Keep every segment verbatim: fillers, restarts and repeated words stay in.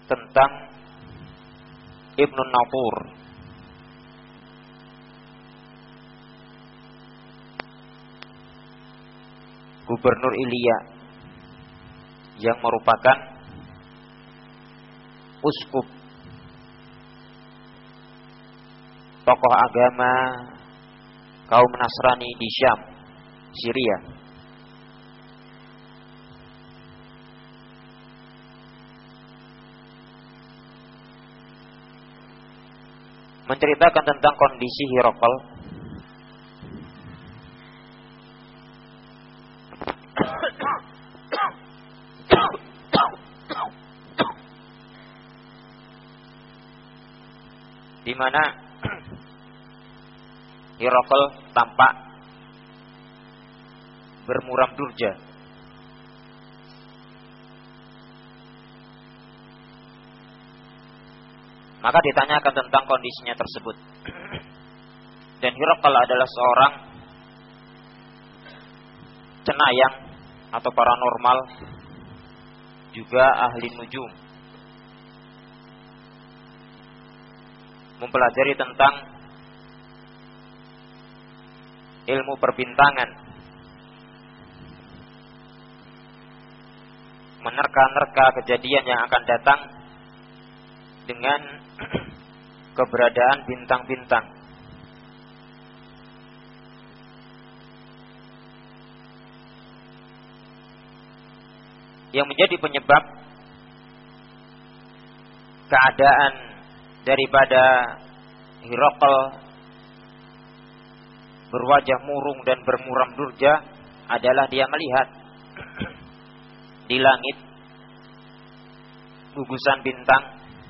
tentang Ibnu Nawfur, gubernur Ilya yang merupakan uskup tokoh agama kaum Nasrani di Syam, Syria. Menceritakan tentang kondisi Hiraqal di mana Hiraqal tampak bermuram durja. Maka ditanyakan tentang kondisinya tersebut. Dan Hiraqal adalah seorang cenayang atau paranormal, juga ahli nujum, mempelajari tentang ilmu perbintangan, menerka-nerka kejadian yang akan datang dengan keberadaan bintang-bintang. Yang menjadi penyebab keadaan daripada Hiraqal berwajah murung dan bermuram durja adalah dia melihat di langit gugusan bintang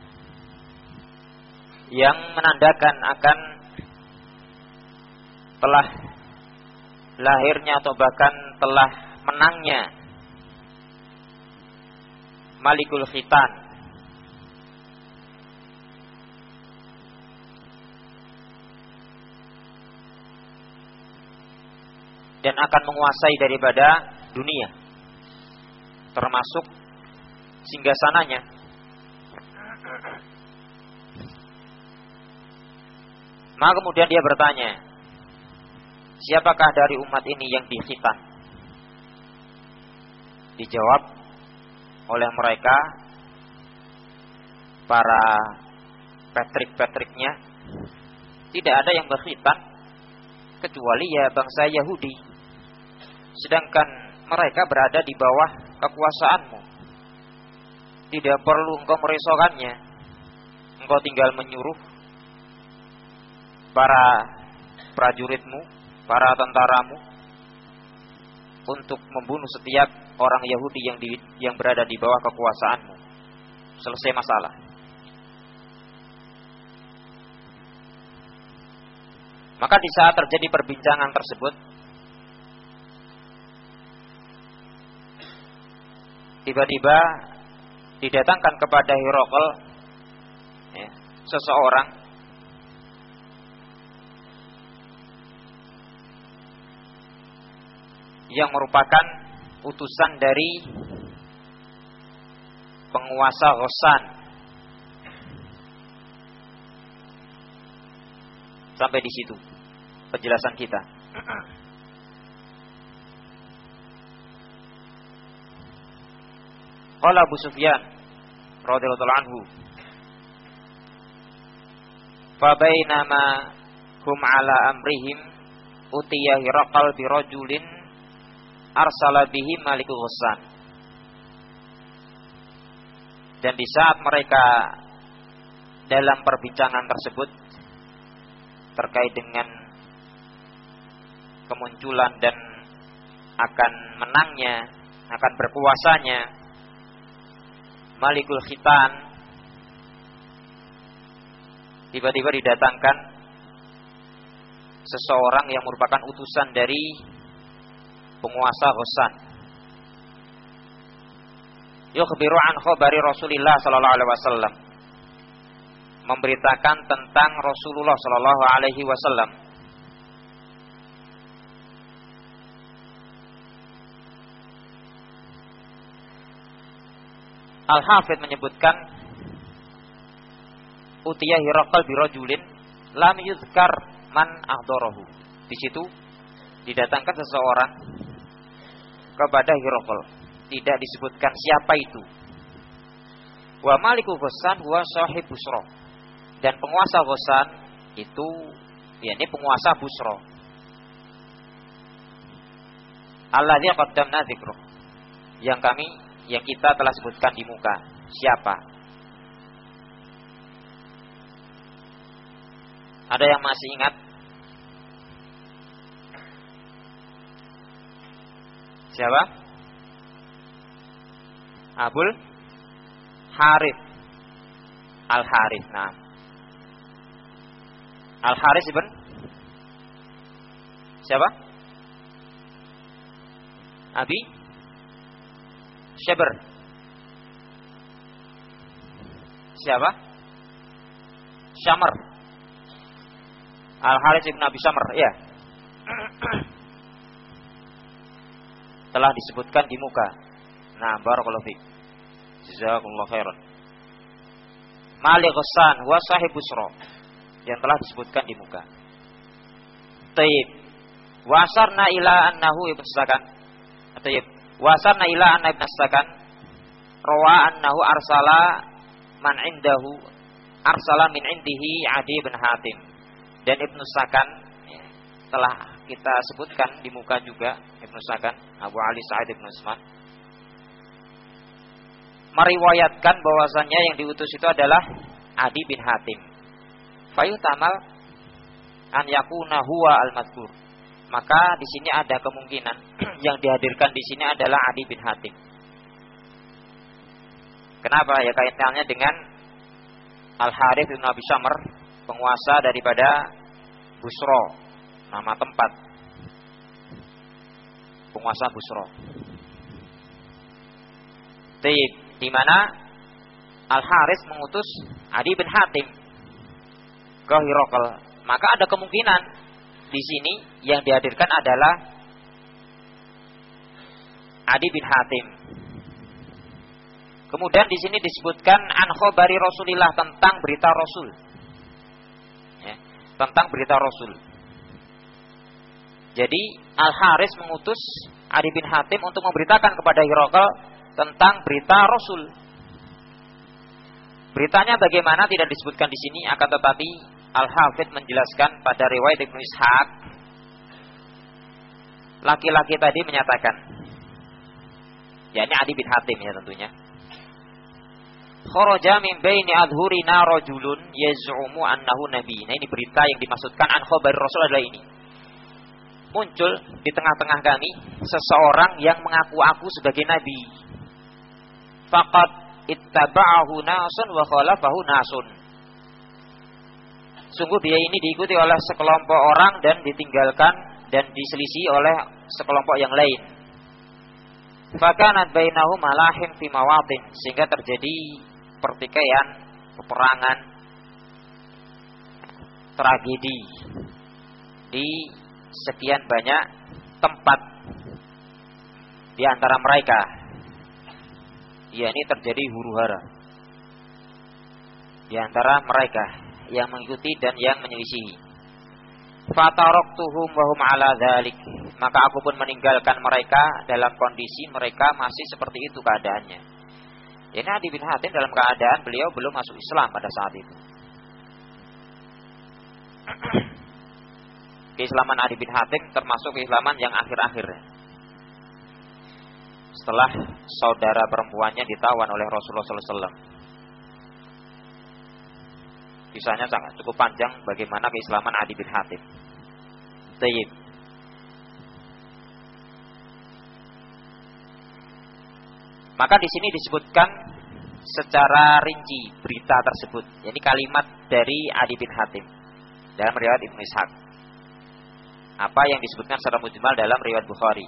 yang menandakan akan telah lahirnya atau bahkan telah menangnya Malikul Khitan, dan akan menguasai daripada dunia, termasuk singgasananya. Maka kemudian dia bertanya, siapakah dari umat ini yang dikhitan? Dijawab oleh mereka, para Patrik-Patriknya, tidak ada yang berkhitan kecuali ya bangsa Yahudi. Sedangkan mereka berada di bawah kekuasaanmu. Tidak perlu engkau merisaukannya. Engkau tinggal menyuruh para prajuritmu, para tentaramu untuk membunuh setiap orang Yahudi yang di, yang berada di bawah kekuasaanmu. Selesai masalah. Maka di saat terjadi perbincangan tersebut, tiba-tiba didatangkan kepada Hiraqal ya, seseorang yang merupakan utusan dari penguasa Ghassan. Sampai di situ penjelasan kita. Qala Abu Sufyan radhiyallahu anhu, fa bainama hum ala amrihim utiya Hiraqal bi rajulin arsala bihi Malikul Ghassan. Dan di saat mereka dalam perbincangan tersebut terkait dengan kemunculan dan akan menangnya, akan berkuasanya Malikul Khitan, tiba-tiba didatangkan seseorang yang merupakan utusan dari penguasa Ghassan. Yukhbiru an khabari Rasulillah sallallahu alaihi wasallam, memberitakan tentang Rasulullah sallallahu alaihi wasallam. Al-Hafidz menyebutkan utiya Hiraqal birajulin lam yuzkar man ahdarahu. Di situ didatangkan seseorang kepada Hiraqal, tidak disebutkan siapa itu. Wa maliku Ghassan huwa sahib Busra. Dan penguasa Ghassan itu yakni penguasa Busra. Alladzi qaddamna dzikruh. Yang kami yang kita telah sebutkan di muka. Siapa? Ada yang masih ingat? Siapa? Abul Harith Al-Harith. Nah, Al-Harith ibn siapa? Abi Syabr. Siapa? Syamr. Al-Harith ibn Abi Syamr, ya. Telah disebutkan di muka. Nah, barakallahu fiik. Jazakumullahu khairan. Malik Ghassan huwa sahib Busra, yang telah disebutkan di muka. Taib. Wasarna ila annahu ibn Sakan. Taib. Wasarna ila anna ibn Sakan rawa annahu arsala man indahu arsala min indihi Adi bin Hatim. Dan Ibnu Sakan ya, telah kita sebutkan di muka juga. Ibnu Sakan Abu Ali Sa'id bin Utsman meriwayatkan bahwasannya yang diutus itu adalah Adi bin Hatim. Fayutamal an yakuna huwa al-madhkur. Maka di sini ada kemungkinan yang dihadirkan di sini adalah Adi bin Hatim. Kenapa? Ya kaitannya dengan Al-Harith bin Abi Syamr, penguasa daripada Busra, nama tempat penguasa Busra. Taib, di mana Al-Harith mengutus Adi bin Hatim ke Hiraqal. Maka ada kemungkinan di sini yang dihadirkan adalah Adi bin Hatim. Kemudian di sini disebutkan an khabari Rasulillah, tentang berita Rasul. Ya, tentang berita Rasul. Jadi Al-Harith mengutus Adi bin Hatim untuk memberitakan kepada Hiraqal tentang berita Rasul. Beritanya bagaimana tidak disebutkan di sini, akan tetapi Al-Hafidz menjelaskan pada riwayat Ibnu Ishaq, laki-laki tadi menyatakan, yakni Adi bin Hatim ya tentunya. Kharaja min baini adhurina rajulun yaz'umu annahu nabi. Nah, ini berita yang dimaksudkan an khabar Rasul adalah ini. Muncul di tengah-tengah kami seseorang yang mengaku-aku sebagai nabi. Faqad ittaba'ahu nasun wa khalafahu nasun. Sungguh dia ini diikuti oleh sekelompok orang dan ditinggalkan dan diselisih oleh sekelompok yang lain. Fakanat bainahum malahim fi mawatin, sehingga terjadi pertikaian, peperangan, tragedi di sekian banyak tempat di antara mereka. Ya, ini terjadi huru-hara di antara mereka yang mengikuti dan yang menyelisihi. Fataraktuhum wa hum ala dzalik. Maka aku pun meninggalkan mereka dalam kondisi mereka masih seperti itu keadaannya. Ini Adi bin Hatim dalam keadaan beliau belum masuk Islam pada saat itu. Keislaman Adi bin Hatim termasuk keislaman yang akhir-akhir. Setelah saudara perempuannya ditawan oleh Rasulullah sallallahu alaihi wasallam. Kisahnya sangat cukup panjang bagaimana keislaman Adi bin Hatim. Tayyib. Maka di sini disebutkan secara rinci berita tersebut, yakni kalimat dari Adi bin Hatim dalam riwayat Ibnu Ishaq. Apa yang disebutkan secara mujmal dalam riwayat Bukhari.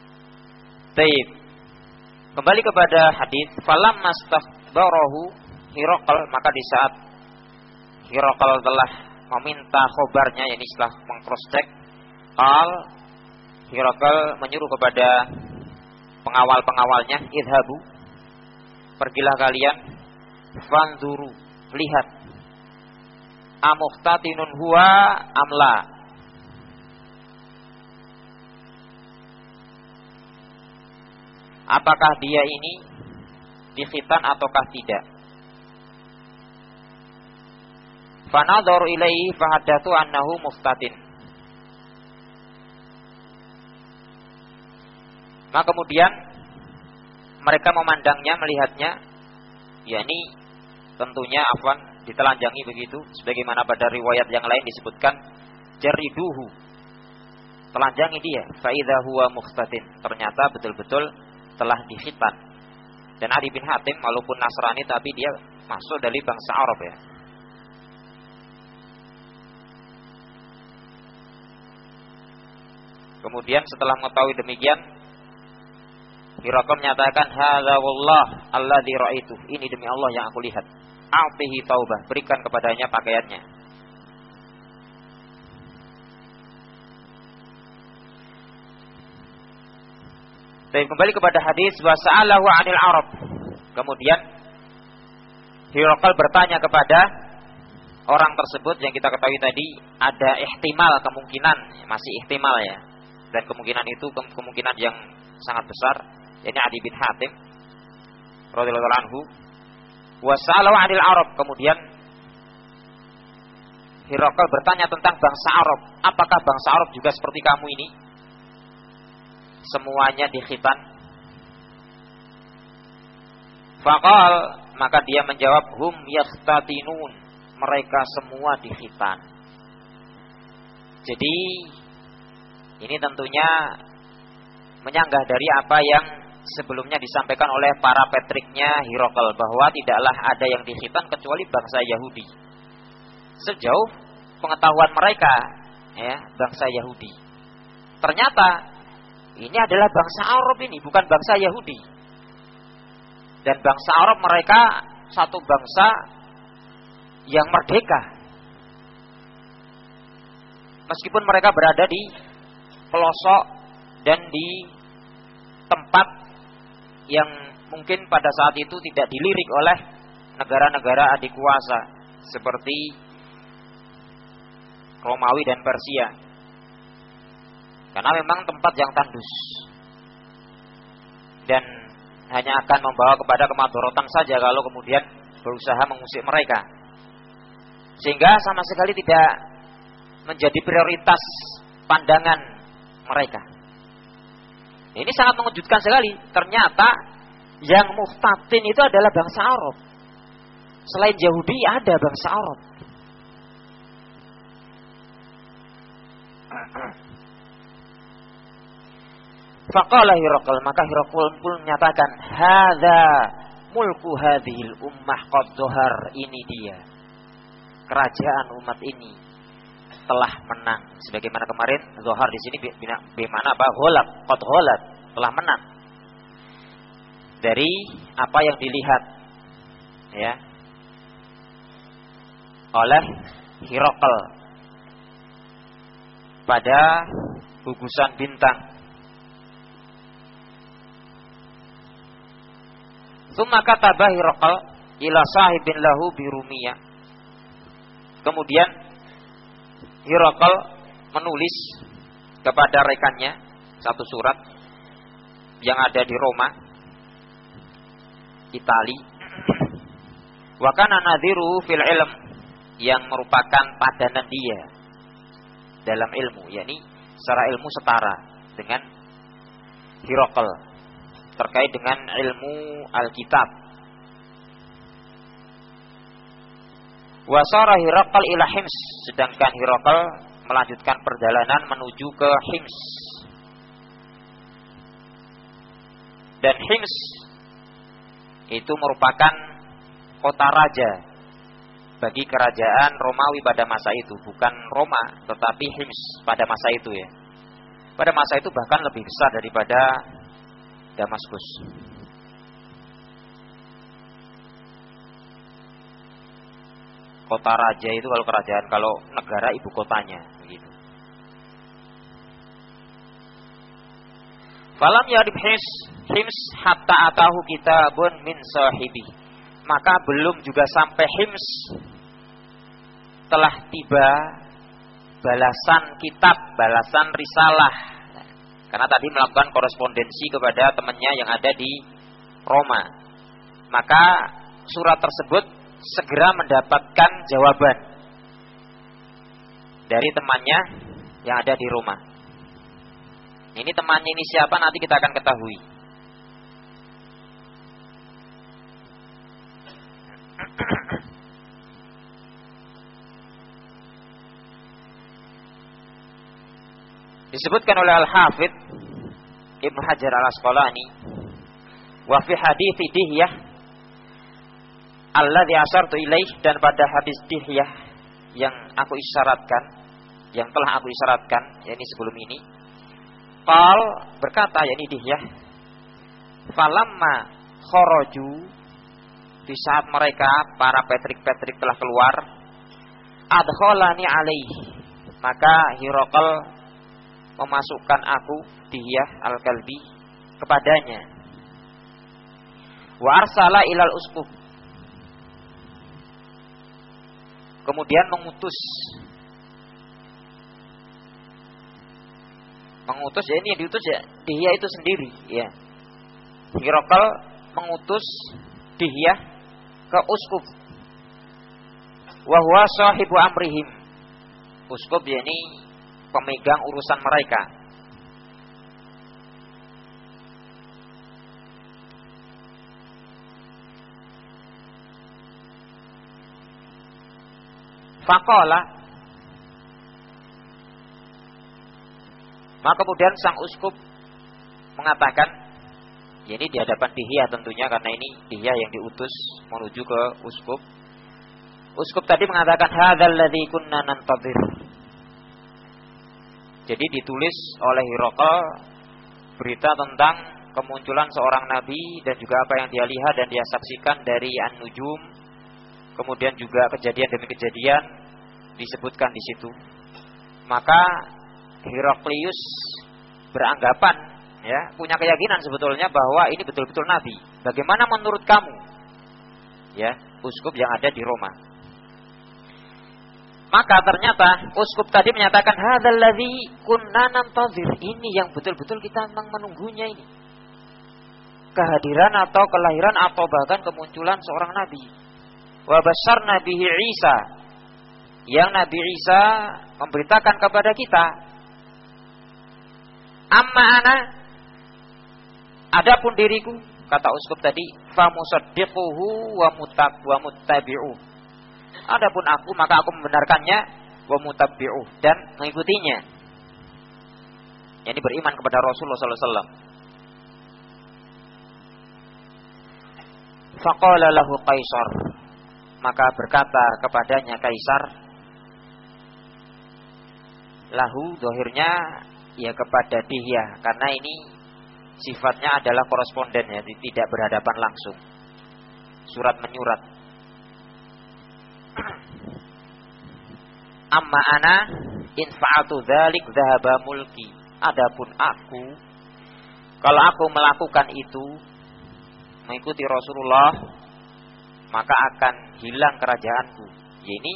Taib. Kembali kepada hadis, falam mastakhbarahu Hiraqal, maka di saat Hiraqal telah meminta khobarnya, yakni setelah meng-cross check, qal Hiraqal menyuruh kepada pengawal-pengawalnya, idhabu, pergilah kalian, fanzuru, lihat, amukhtatinun huwa amla, apakah dia ini dikhitan ataukah tidak. Fanadharu ilaihi fahadatsu annahu muftatin. Maka kemudian mereka memandangnya, melihatnya, yakni tentunya afwan ditelanjangi begitu, sebagaimana pada riwayat yang lain disebutkan jariduhu, telanjangi dia, fa idza huwa muftatin, ternyata betul-betul telah dikhitan. Dan Adi bin Hatim walaupun Nasrani tapi dia masuk dari bangsa Arab ya. Kemudian setelah mengetahui demikian, Hiraqal menyatakan, hadza wallah alladzi ra'aitu, ini demi Allah yang aku lihat. A'tihi taubah, berikan kepadanya pakaiannya. Tapi kembali kepada hadis wa sa'alahu 'anil Arab. Kemudian Hiraqal bertanya kepada orang tersebut yang kita ketahui tadi ada ihtimal, kemungkinan, masih ihtimal ya. Dan kemungkinan itu kemungkinan yang sangat besar, yakni Adi bin Hatim radhiyallahu anhu. Wa sa'alahu 'anil Arab. Kemudian Hiraqal bertanya tentang bangsa Arab. Apakah bangsa Arab juga seperti kamu ini? Semuanya dikhitan. Faqal, maka dia menjawab, hum yakhtatinun, mereka semua dikhitan. Jadi ini tentunya menyanggah dari apa yang sebelumnya disampaikan oleh para petriknya Hiraqal, bahwa tidaklah ada yang dikhitan kecuali bangsa Yahudi. Sejauh pengetahuan mereka, ya, bangsa Yahudi. Ternyata ini adalah bangsa Arab, ini bukan bangsa Yahudi. Dan bangsa Arab mereka satu bangsa yang merdeka. Meskipun mereka berada di pelosok dan di tempat yang mungkin pada saat itu tidak dilirik oleh negara-negara adik kuasa seperti Romawi dan Persia. Karena memang tempat yang tandus dan hanya akan membawa kepada kemadharatan saja kalau kemudian berusaha mengusir mereka. Sehingga sama sekali tidak menjadi prioritas pandangan mereka. Ini sangat mengejutkan sekali. Ternyata yang muftatin itu adalah bangsa Arab. Selain Yahudi ada bangsa Arab. Faqala Hiraqal, maka Hiraqal pun menyatakan, hadza mulku hadhil ummah qad dhahar, ini dia kerajaan umat ini telah menang. Sebagaimana kemarin dhahar di sini bagaimana apa? Ghalab, qad ghalab, telah menang. Dari apa yang dilihat ya oleh Hiraqal pada gugusan bintang. Tsumma kataba Hiraqal ila sahibin lahu bi Rumiyah. Kemudian Hiraqal menulis kepada rekannya satu surat yang ada di Roma, Itali. Wa kana nadhiruhu fil ilm, yang merupakan padanan dia dalam ilmu, yakni secara ilmu setara dengan Hiraqal terkait dengan ilmu Alkitab. Wasara Hiraqal ila Hims, sedangkan Hiraqal melanjutkan perjalanan menuju ke Hims. Dan Hims itu merupakan kota raja bagi kerajaan Romawi pada masa itu, bukan Roma tetapi Hims pada masa itu ya. Pada masa itu bahkan lebih besar daripada Damaskus. Kota raja itu kalau kerajaan, kalau negara ibu kotanya, begitu. Falam yarib hims hims hatta atahu kitabun min sahibi. Maka belum juga sampai hims telah tiba balasan kitab, balasan risalah. Karena tadi melakukan korespondensi kepada temannya yang ada di Roma. Maka surat tersebut segera mendapatkan jawaban dari temannya yang ada di Roma. Ini temannya ini siapa nanti kita akan ketahui. Disebutkan oleh Al-Hafidz Ibnu Hajar Al-Asqalani, wa fi hadits Dihyah alladzi asartu ilaih, dan pada hadis Dihyah yang aku isyaratkan, yang telah aku isyaratkan, yakni sebelum ini, qal berkata, yakni Dihyah, falamma kharaju, di saat mereka para Petrik-Petrik telah keluar, adkhalani alaihi, maka Hiraqal memasukkan aku, Dihyah al-Kalbi, kepadanya. Wa arsala ilal uskup, kemudian mengutus mengutus ya, ini yang diutus ya Dihyah itu sendiri ya. Hiraqal mengutus Dihyah ke uskup, wa huwa sahibu amrihim. Uskup ya ini pemegang urusan mereka. Faqala, maka kemudian sang uskup mengatakan, ya ini di hadapan Dihyah tentunya, karena ini Dihyah yang diutus menuju ke uskup. Uskup tadi mengatakan, hadzal ladzi kunna nantadhir. Jadi ditulis oleh Hiraqal berita tentang kemunculan seorang nabi dan juga apa yang dia lihat dan dia saksikan dari An-Nujum. Kemudian juga kejadian demi kejadian disebutkan di situ. Maka Heraklius beranggapan, ya, punya keyakinan sebetulnya bahwa ini betul-betul nabi. Bagaimana menurut kamu? Ya, uskup yang ada di Roma. Maka ternyata uskup tadi menyatakan, hadzal ladzi kunna nantazir, ini yang betul-betul kita memang menunggunya ini. Kehadiran atau kelahiran atau bahkan kemunculan seorang nabi. Wa basyarna bihi Isa, yang Nabi Isa memberitakan kepada kita. Amma ana, adapun diriku, kata uskup tadi, fa musaddiquhu wa mutab wa muttabi'u. Adapun aku, maka aku membenarkannya, wa mutabbi'u, dan mengikutinya. Yani beriman kepada Rasulullah sallallahu alaihi wasallam. Faqala lahu Qaisar, maka berkata kepadanya Kaisar, lahu dohirnya ya kepada Dihyah, karena ini sifatnya adalah koresponden, ya, tidak berhadapan langsung, surat menyurat. Amma ana in fa'atu dzalik dzahaba mulki. Adapun aku, kalau aku melakukan itu, mengikuti Rasulullah, maka akan hilang kerajaanku. Ini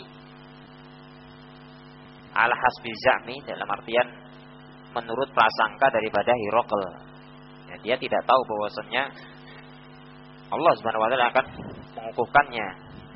ala hasbi za'mi, dalam artian menurut prasangka daripada Hiraqal. Ya, dia tidak tahu bahwasannya Allah Subhanahu wa taala akan mengukuhkannya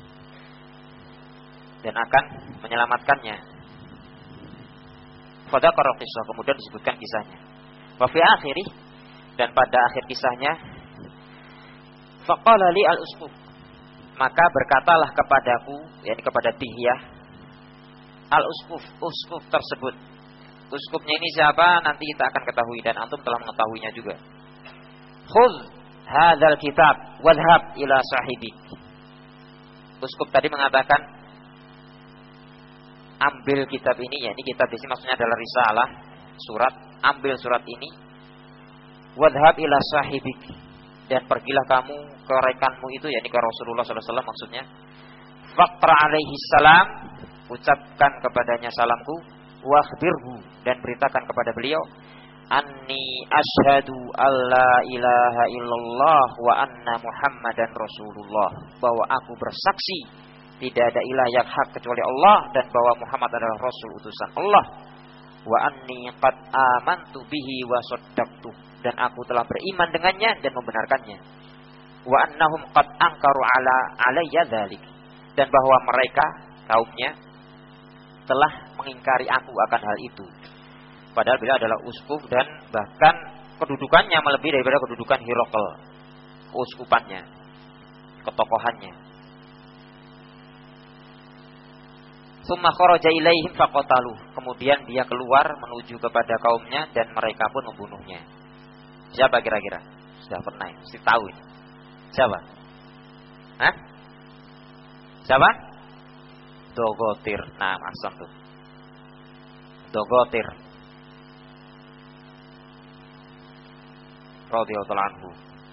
dan akan menyelamatkannya. Fadzakara qissah, kemudian disebutkan kisahnya. Wa fi akhiri, dan pada akhir kisahnya, faqala li al-uskup, maka berkatalah kepadaku, yakni kepada Dihyah, al-uskup, uskup tersebut. Uskupnya ini siapa? Nanti kita akan ketahui, dan antum telah mengetahuinya juga. Khudh hadzal kitab wadhhab ila sahibik. Uskup tadi mengatakan, ambil kitab ini, ya ini kitab di sini maksudnya adalah risalah, surat. Ambil surat ini, wadhhab ila sahibik, dan pergilah kamu ke rekanmu itu, yakni ke Rasulullah sallallahu alaihi wasallam maksudnya. Faqra alaihi salam, ucapkan kepadanya salamku, wa akhbirhu, dan beritakan kepada beliau, anni asyhadu alla ilaha illallah wa anna Muhammadan Rasulullah, bahwa aku bersaksi tidak ada ilah yang hak kecuali Allah dan bahwa Muhammad adalah Rasul utusan Allah. Wa anni qad amantu bihi wa saddaqtu, dan aku telah beriman dengannya dan membenarkannya. Wa annahum qad ankaru ala alayya dzalik, dan bahwa mereka kaumnya telah mengingkari aku akan hal itu. Padahal beliau adalah uskup dan bahkan kedudukannya melebihi daripada kedudukan Hiraql, keuskupannya, ketokohannya. Tsumma kharaja ilaihim faqatalu, kemudian dia keluar menuju kepada kaumnya dan mereka pun membunuhnya. Siapa kira-kira? Sudah pernah, mesti tahu ini. Siapa? Hah? Siapa? Dogotir. Nah, asam tuh. Dogotir radhiyallahu anhu.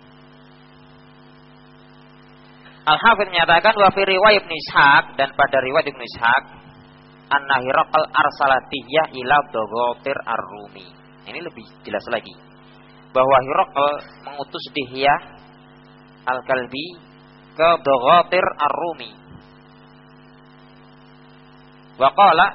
Al-Hafidz menyatakan wa fi riwayat Ibnu Ishaq, dan pada riwayat Ibnu Ishaq, anna Hiraql arsalatiyah ila Dogotir ar-Rumi. Ini lebih jelas lagi bahwa Hiraql mengutus Dihyah al-Kalbi ke Dogotir ar-Rumi. Wa qala,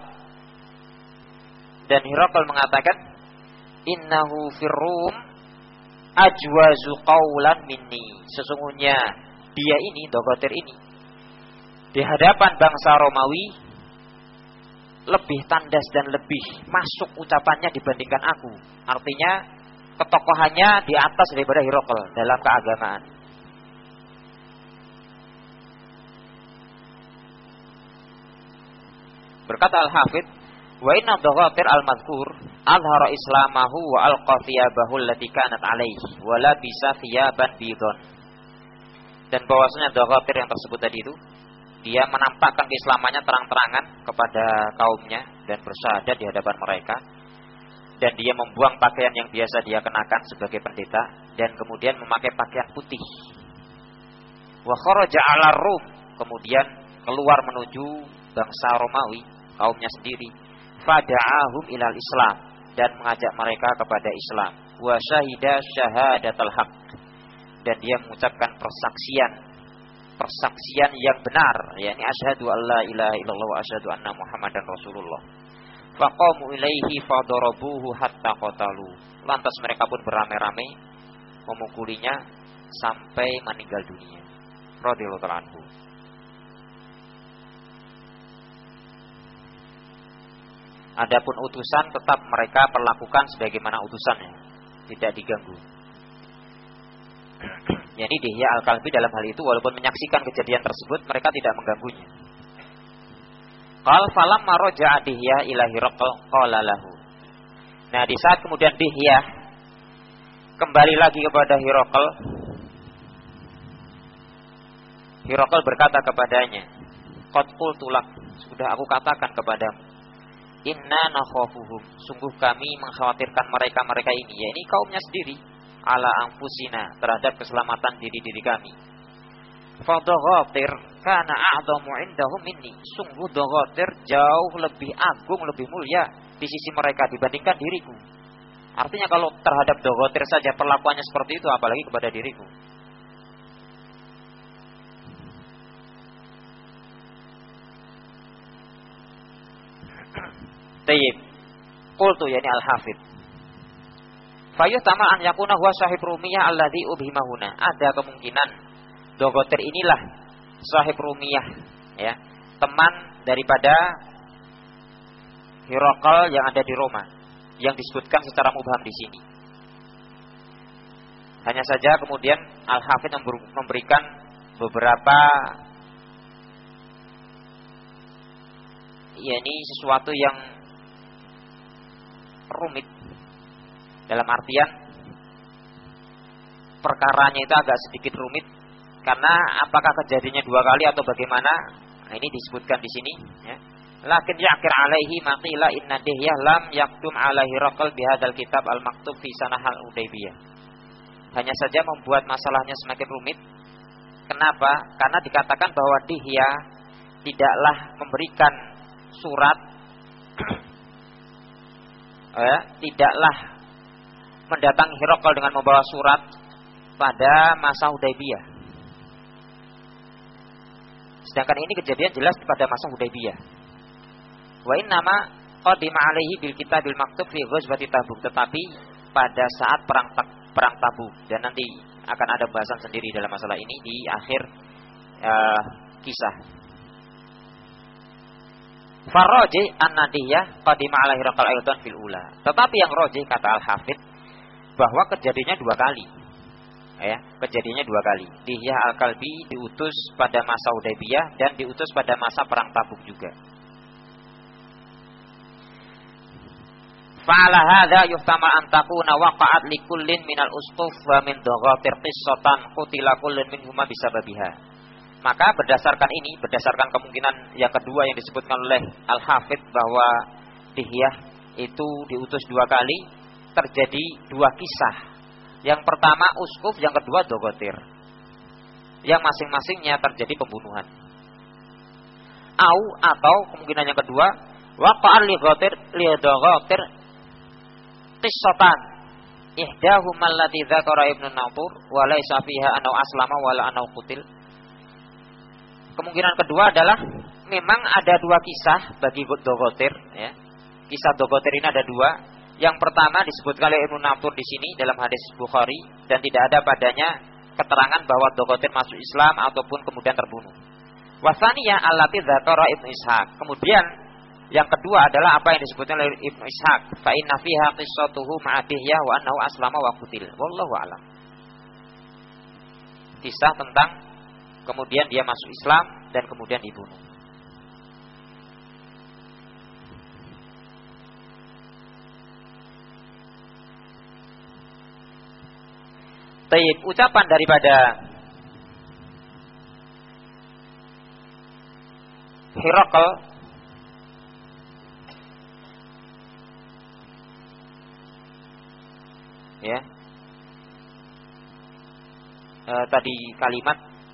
dan Hiraql mengatakan, innahu firrum ajwazu qawlan minni, sesungguhnya dia ini, Dogotir ini, di hadapan bangsa Romawi lebih tandas dan lebih masuk ucapannya dibandingkan aku. Artinya ketokohannya di atas daripada Hiraql dalam keagamaan. Berkata Al-Hafidz, wa inna Dogotir al-madhkur azhara islamahu wa alqa thiyabahu allati kanat alaihi wa labisa thiyaban bidon. Dan bahwasanya Dogotir yang tersebut tadi itu, dia menampakkan keislamannya terang-terangan kepada kaumnya dan bersyahadat di hadapan mereka, dan dia membuang pakaian yang biasa dia kenakan sebagai pendeta dan kemudian memakai pakaian putih. Wa kharaja 'ala Rum, kemudian keluar menuju bangsa Romawi, kaumnya sendiri. Fada'ahum ilal Islam, dan mengajak mereka kepada Islam. Wa syahida syahadatal haq, dan dia mengucapkan persaksian persaksian yang benar, yakni asyhadu alla ilaha illallah wa asyhadu anna Muhammadan Rasulullah. Faqamu ilaihi fadarabuhu hatta qatalu, lantas mereka pun beramai-ramai memukulinya sampai meninggal dunia. Radhiyallahu anhu. Adapun utusan tetap mereka perlakukan sebagaimana utusannya, tidak diganggu. Yani Dihyah al-Kalbi dalam hal itu walaupun menyaksikan kejadian tersebut, mereka tidak mengganggunya. Qal falamma raja'a Dihyah ila Hiraql qala lahu. Nah, di saat kemudian Dihyah kembali lagi kepada Hiraql, Hiraql berkata kepadanya, qad qultu lak, sudah aku katakan kepadamu, inna nakhafuhum, sungguh kami mengkhawatirkan mereka-mereka ini, yakni kaumnya sendiri, ala anfusina, terhadap keselamatan diri-diri kami. Fa Dogotir kana a'dhamu indahum minni, sungguh Dogotir jauh lebih agung, lebih mulia di sisi mereka dibandingkan diriku. Artinya kalau terhadap Dogotir saja perlakuannya seperti itu, apalagi kepada diriku. Tayyib. Qultu, yani Al-Hafidz, fayuhtama an yakuna huwa sahib Rumiyah alladhi ubhimahuna. Ada kemungkinan Dogotir inilah sahib Rumiyah, ya, teman daripada Hiraql yang ada di Roma, yang disebutkan secara mubham di sini. Hanya saja kemudian Al-Hafidz memberikan beberapa, yakni sesuatu yang rumit, dalam artian perkaranya itu agak sedikit rumit, karena apakah kejadiannya dua kali atau bagaimana? Nah, ini disebutkan di sini, ya. Lakin ya'kir alaihi maqila inna Dihyah lam yaktum ala Hiraql bihadzal kitab al-maktub fi sanah al-Udaybiyah. Hanya saja membuat masalahnya semakin rumit. Kenapa? Karena dikatakan bahwa Dihyah tidaklah memberikan surat, ya, tidaklah mendatangi Hiraqal dengan membawa surat pada masa Hudaybiyah. Sedangkan ini kejadian jelas pada masa Hudaybiyah. Wa innama qadima alaihi bil kitabil maktub fi ghazwati Tabuk, tetapi pada saat perang perang Tabuk, dan nanti akan ada bahasan sendiri dalam masalah ini di akhir uh, kisah. Farrajih an-nadiyah qadima ala Hiraqal aidan fil ula. Tetapi yang rajih kata Al-Hafidz bahwa kejadiannya dua kali. Ya, kejadiannya dua kali. Dihyah Al-Kalbi diutus pada masa Hudaybiyah dan diutus pada masa perang Tabuk juga. Fa'ala hadza yuhtamal an takuna waqa'at likullin minal usquf wa min daghatir qissatan qutila kullun minhuma bisababiha. Maka berdasarkan ini, berdasarkan kemungkinan yang kedua yang disebutkan oleh Al-Hafidz bahwa Dihyah itu diutus dua kali, terjadi dua kisah. Yang pertama uskuf, yang kedua dogotir, yang masing-masingnya terjadi pembunuhan. Au atau kemungkinan yang kedua waqa'al li ghatir li dogotir qissatan ihdahuma allati dzakara Ibnu Nathur wa laysa fiha anau aslama wala anau qutil. Kemungkinan kedua adalah memang ada dua kisah bagi dogotir, ya. Kisah dogotir ini ada dua. Yang pertama disebutkan oleh Ibnu Nathur di sini dalam hadis Bukhari, dan tidak ada padanya keterangan bahwa dogotir masuk Islam ataupun kemudian terbunuh. Wasaniyah allati dzakara Ibnu Ishaq. Kemudian yang kedua adalah apa yang disebutkan oleh Ibnu Ishaq, fa inna fiha qissatuhu ma'adiyah wa annahu aslama wa qutil. Wallahu a'lam. Kisah tentang kemudian dia masuk Islam dan kemudian dibunuh. Taib, ucapan daripada Hiraqal ya e, tadi kalimat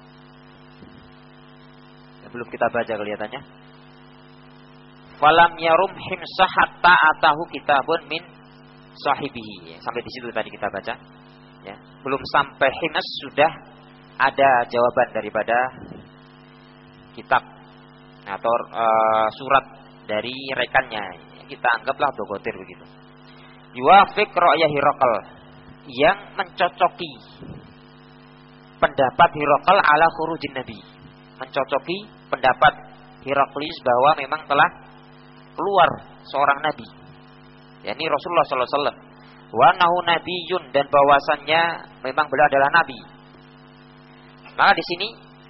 ya, belum kita baca kelihatannya. Falam yarum himsah hatta atahu kitabun min sahibihi, ya, sampai di situ tadi kita baca. Ya, belum sampai Himas sudah ada jawaban daripada kitab atau uh, surat dari rekannya. Kita anggaplah dogotir begitu. Yuwafiq ra'ya Hiraqal, yang mencocoki pendapat Hiraqal ala khurujin Nabi, mencocoki pendapat Heraklius bahwa memang telah keluar seorang Nabi, yakni Rasulullah sallallahu alaihi wasallam. Wa nahu nabiyyun, dan bahwasannya memang beliau adalah nabi. Maka di sini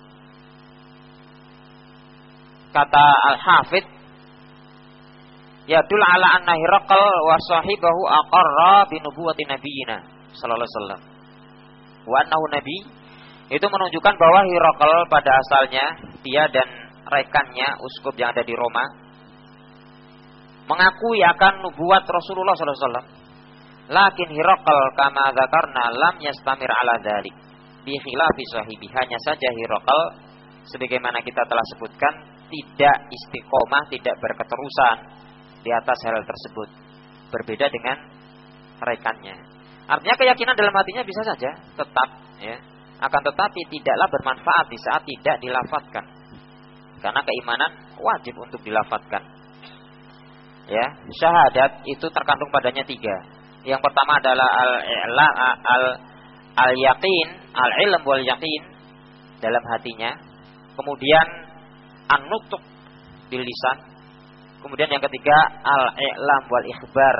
kata Al-Hafidz yadul ala anna Hiraqal wa sahibahu aqarra bi nubuwwati nabiyina sallallahu alaihi wasallam. Wa annahu nabi, itu menunjukkan bahwa Hiraqal pada asalnya dia dan rekannya uskup yang ada di Roma mengakui akan nubuat Rasulullah sallallahu alaihi wasallam. Lakin Hiraqal kama dzakarna lam yastamir ala dzalik bi khilafi sahibi. Hanya saja Hiraqal sebagaimana kita telah sebutkan tidak istiqomah, tidak berketerusan di atas hal tersebut, berbeda dengan rekannya. Artinya keyakinan dalam hatinya bisa saja tetap, ya, akan tetapi tidaklah bermanfaat di saat tidak dilafatkan, karena keimanan wajib untuk dilafatkan. Ya, syahadat itu terkandung padanya tiga. Yang pertama adalah al-i'la al al-yaqin, al-ilm wal yaqin dalam hatinya. Kemudian an-nutq bil lisan. Kemudian yang ketiga al-i'lam wal ikhbar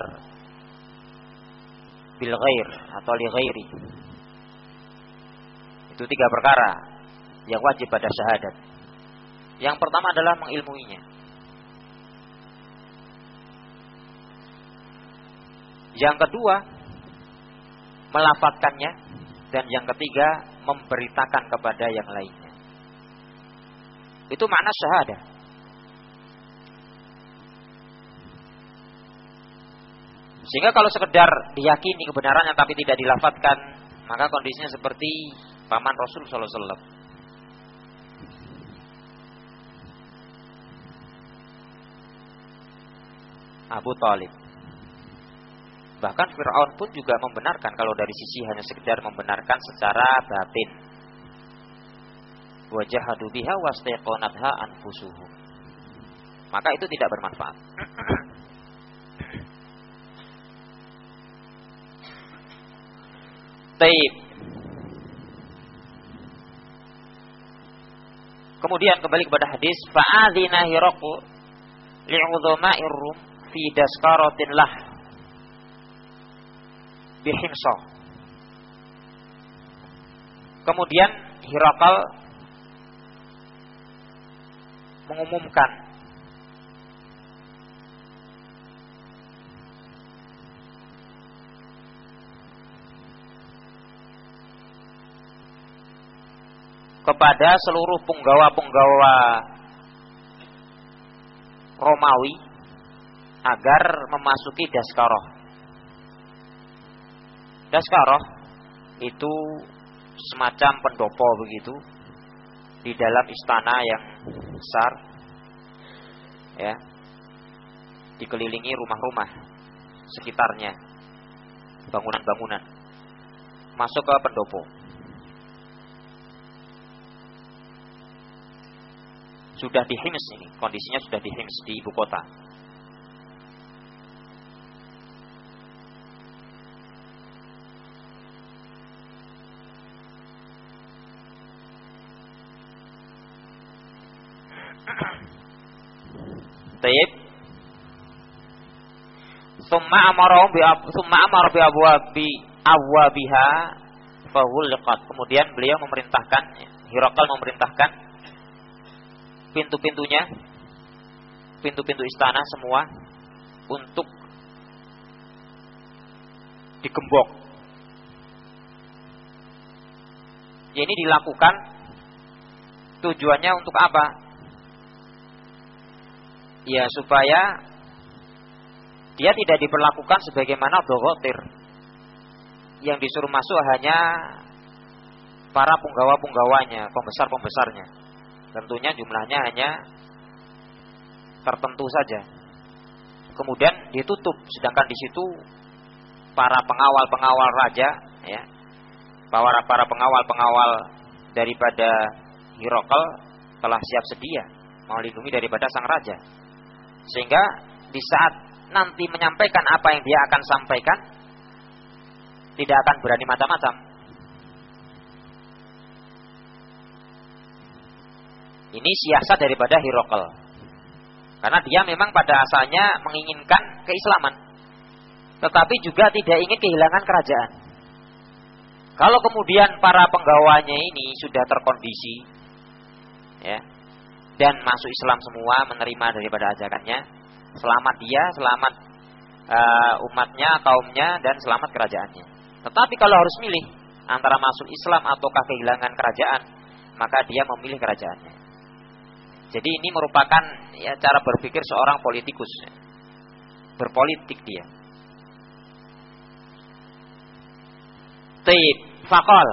bil ghair atau li ghairi. Itu tiga perkara yang wajib pada syahadat. Yang pertama adalah mengilmuinya. Yang kedua, melafadzkannya, dan yang ketiga, memberitakan kepada yang lainnya. Itu makna syahadah. Sehingga kalau sekedar diyakini kebenarannya tapi tidak dilafadzkan, maka kondisinya seperti 'paman Rasul sallallahu alaihi wasallam. Abu Thalib. Bahkan Fir'aun pun juga membenarkan kalau dari sisi hanya sekedar membenarkan secara batin. Wa jahadu biha wastaqanatha anfusuhum. Maka itu tidak bermanfaat. Taib. Kemudian kembali kepada hadis fa'adzina hiraqu li'udhama'ir rum fi daskaratin lah bihimsa. Kemudian Hirakal mengumumkan kepada seluruh punggawa-punggawa Romawi agar memasuki Daskarah. Daskarah itu semacam pendopo begitu di dalam istana yang besar, ya, dikelilingi rumah-rumah sekitarnya, bangunan-bangunan. Masuk ke pendopo. Sudah di Hims ini, kondisinya sudah di Hims, di ibu kota. Taib. Summa amarahum bi summa amar bi abwabi awwabiha fahulqat. Kemudian beliau memerintahkan, Hirakal memerintahkan pintu-pintunya, pintu-pintu istana semua untuk digembok. Ini dilakukan tujuannya untuk apa? Ya supaya dia tidak diperlakukan sebagaimana dhogotir, yang disuruh masuk hanya para punggawa-punggawanya, pembesar-pembesarnya. Tentunya jumlahnya hanya tertentu saja. Kemudian ditutup, sedangkan di situ para pengawal-pengawal raja, ya, para para pengawal-pengawal daripada Hirakal telah siap sedia melindungi daripada sang raja. Sehingga di saat nanti menyampaikan apa yang dia akan sampaikan, tidak akan berani macam-macam. Ini siasat daripada Hirakal. Karena dia memang pada asalnya menginginkan keislaman, tetapi juga tidak ingin kehilangan kerajaan. Kalau kemudian para penggawanya ini sudah terkondisi, ya, dan masuk Islam semua, menerima daripada ajakannya, selamat dia, selamat uh, umatnya, kaumnya, dan selamat kerajaannya. Tetapi kalau harus milih antara masuk Islam ataukah kehilangan kerajaan, maka dia memilih kerajaannya. Jadi ini merupakan, ya, cara berpikir seorang politikus, ya. Berpolitik dia. Taib faqal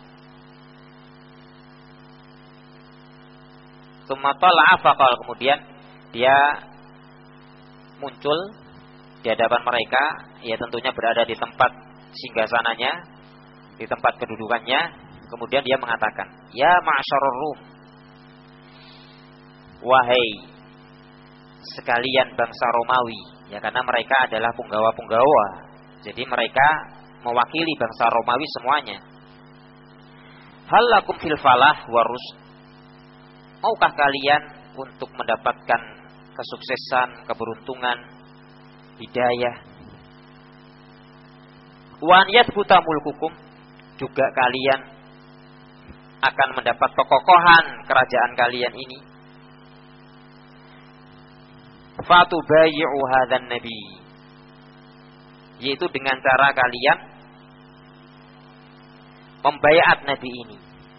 Tsumma tala'a faqal, kemudian dia muncul di hadapan mereka, ya tentunya berada di tempat singgasananya, di tempat kedudukannya. Kemudian dia mengatakan, ya ma'syarur Rum, wahai sekalian bangsa Romawi, ya, karena mereka adalah punggawa-punggawa, jadi mereka mewakili bangsa Romawi semuanya. Hal lakum fil falah warus, maukah kalian untuk mendapatkan kesuksesan, keberuntungan, hidayah? Wa an yathbuta mulkukum, juga kalian akan mendapat kekokohan kerajaan kalian ini. Fatubayyi'u hadzan nabi, yaitu dengan cara kalian membaiat nabi ini.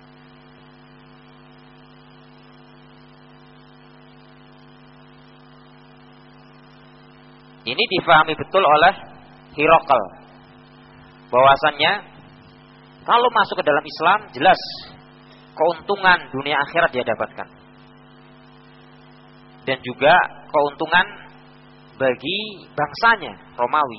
Ini difahami betul oleh Hirakal, bahwasannya kalau masuk ke dalam Islam, jelas keuntungan dunia akhirat dia dapatkan, dan juga keuntungan bagi bangsanya Romawi.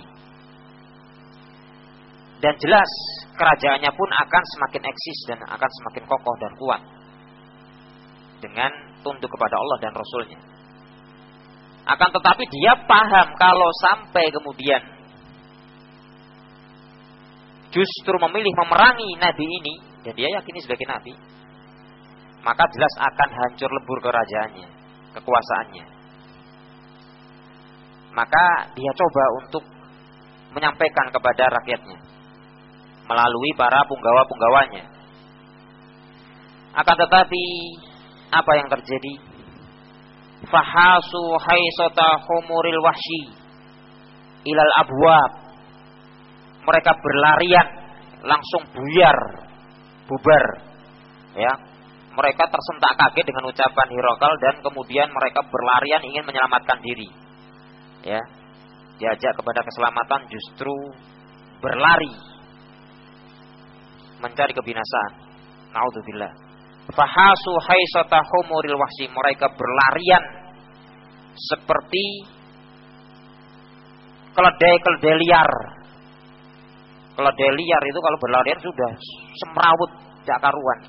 Dan jelas kerajaannya pun akan semakin eksis dan akan semakin kokoh dan kuat dengan tunduk kepada Allah dan Rasulnya. Akan tetapi dia paham kalau sampai kemudian justru memilih memerangi Nabi ini, dan dia yakini sebagai Nabi, maka jelas akan hancur lebur kerajaannya, kekuasaannya. Maka dia coba untuk menyampaikan kepada rakyatnya melalui para punggawa-punggawanya. Akan tetapi apa yang terjadi? Fahasu haisata humuril wahsyi ilal abwab. Mereka berlarian langsung buyar, bubar. Ya, mereka tersentak kaget dengan ucapan Hirokal dan kemudian mereka berlarian ingin menyelamatkan diri. Ya, diajak kepada keselamatan justru berlari mencari kebinasaan. Naudzubillah. Fahasu haisata humuril wahsyi. Mereka berlarian seperti keledai-keledai liar. Keledai liar itu kalau berlarian sudah semrawut jak karuan.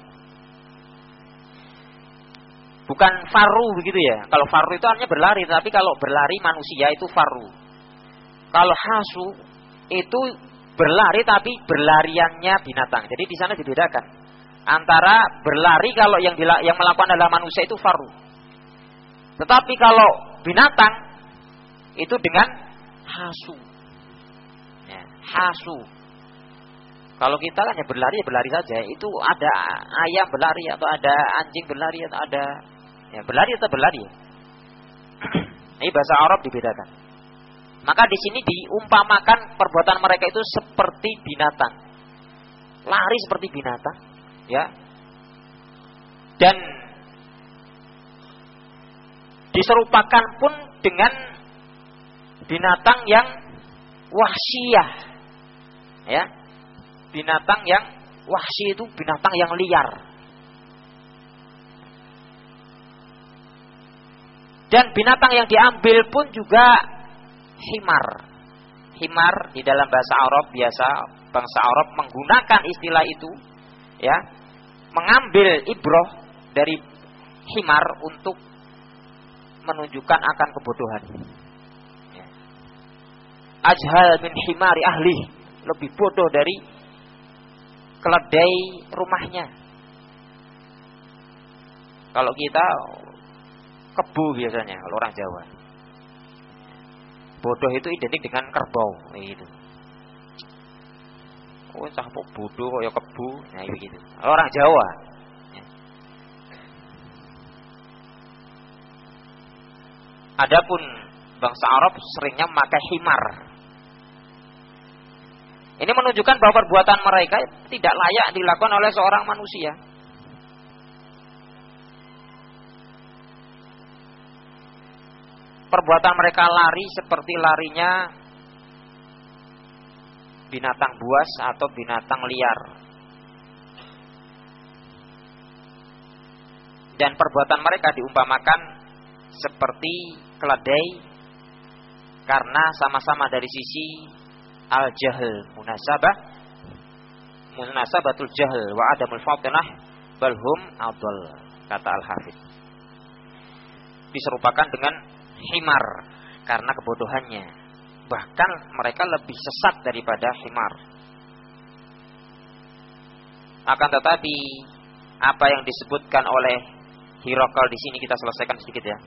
Bukan faru begitu ya. Kalau faru itu artinya berlari, tapi kalau berlari manusia itu faru. Kalau hasu itu berlari tapi berlariannya binatang. Jadi di sana dibedakan antara berlari kalau yang dila- yang melakukan adalah manusia itu faru. Tetapi kalau binatang itu dengan hasu. Ya, hasu. Kalau kita kan ya berlari ya berlari saja. Itu ada ayam berlari atau ada anjing berlari atau ada ya berlari atau berlari. Ini bahasa Arab dibedakan. Maka di sini diumpamakan perbuatan mereka itu seperti binatang. Lari seperti binatang, ya. Dan diserupakan pun dengan binatang yang wahsyiyah. Ya. Binatang yang wahsyi itu binatang yang liar. Dan binatang yang diambil pun juga himar. Himar di dalam bahasa Arab biasa bangsa Arab menggunakan istilah itu, ya, mengambil ibroh dari himar untuk menunjukkan akan kebodohan. Ya. Ajhal min himari ahli, lebih bodoh dari keledai rumahnya. Kalau kita kebu biasanya kalau orang Jawa. Bodoh itu identik dengan kerbau, gitu. Oh, cah bodoh kaya kebu, nah begitu. Orang Jawa. Ya. Adapun bangsa Arab seringnya memakai himar. Ini menunjukkan bahwa perbuatan mereka tidak layak dilakukan oleh seorang manusia. Perbuatan mereka lari seperti larinya binatang buas atau binatang liar. Dan perbuatan mereka diumpamakan seperti keledai karena sama-sama dari sisi al-jahl, munasabah munasabatul jahl wa adamul fatinah balhum adall, kata Al-Hafidz. Diserupakan dengan himar karena kebodohannya. Bahkan mereka lebih sesat daripada himar. Akan tetapi apa yang disebutkan oleh Hirokal di sini kita selesaikan sedikit ya.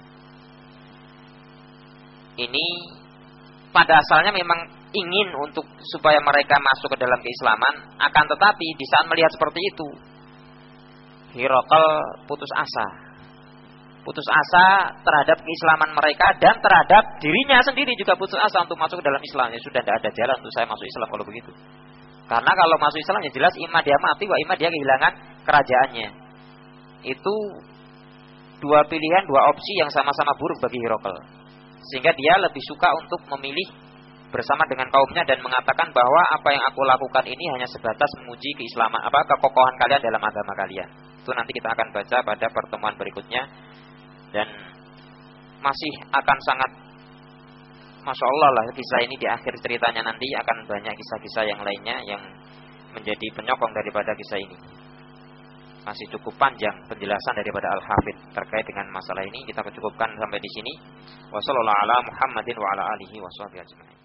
Ini pada asalnya memang ingin untuk supaya mereka masuk ke dalam keislaman, akan tetapi di saat melihat seperti itu Hirokal putus asa. Putus asa terhadap keislaman mereka dan terhadap dirinya sendiri juga putus asa untuk masuk ke dalam Islam. Ya sudah tidak ada jalan untuk saya masuk Islam kalau begitu. Karena kalau masuk Islam ya jelas imma dia mati wa imma dia kehilangan kerajaannya. Itu dua pilihan, dua opsi yang sama-sama buruk bagi Hirokal. Sehingga dia lebih suka untuk memilih bersama dengan kaumnya dan mengatakan bahwa apa yang aku lakukan ini hanya sebatas menguji keislaman, apa kekokohan kalian dalam agama kalian. Itu nanti kita akan baca pada pertemuan berikutnya. Dan masih akan sangat Masya Allah lah kisah ini di akhir ceritanya nanti akan banyak kisah-kisah yang lainnya yang menjadi penyokong daripada kisah ini. Masih cukup panjang penjelasan daripada Al-Hafidz terkait dengan masalah ini. Kita cukupkan sampai di sini. Wassallallahu ala Muhammadin wa ala alihi washabihi ajma'in.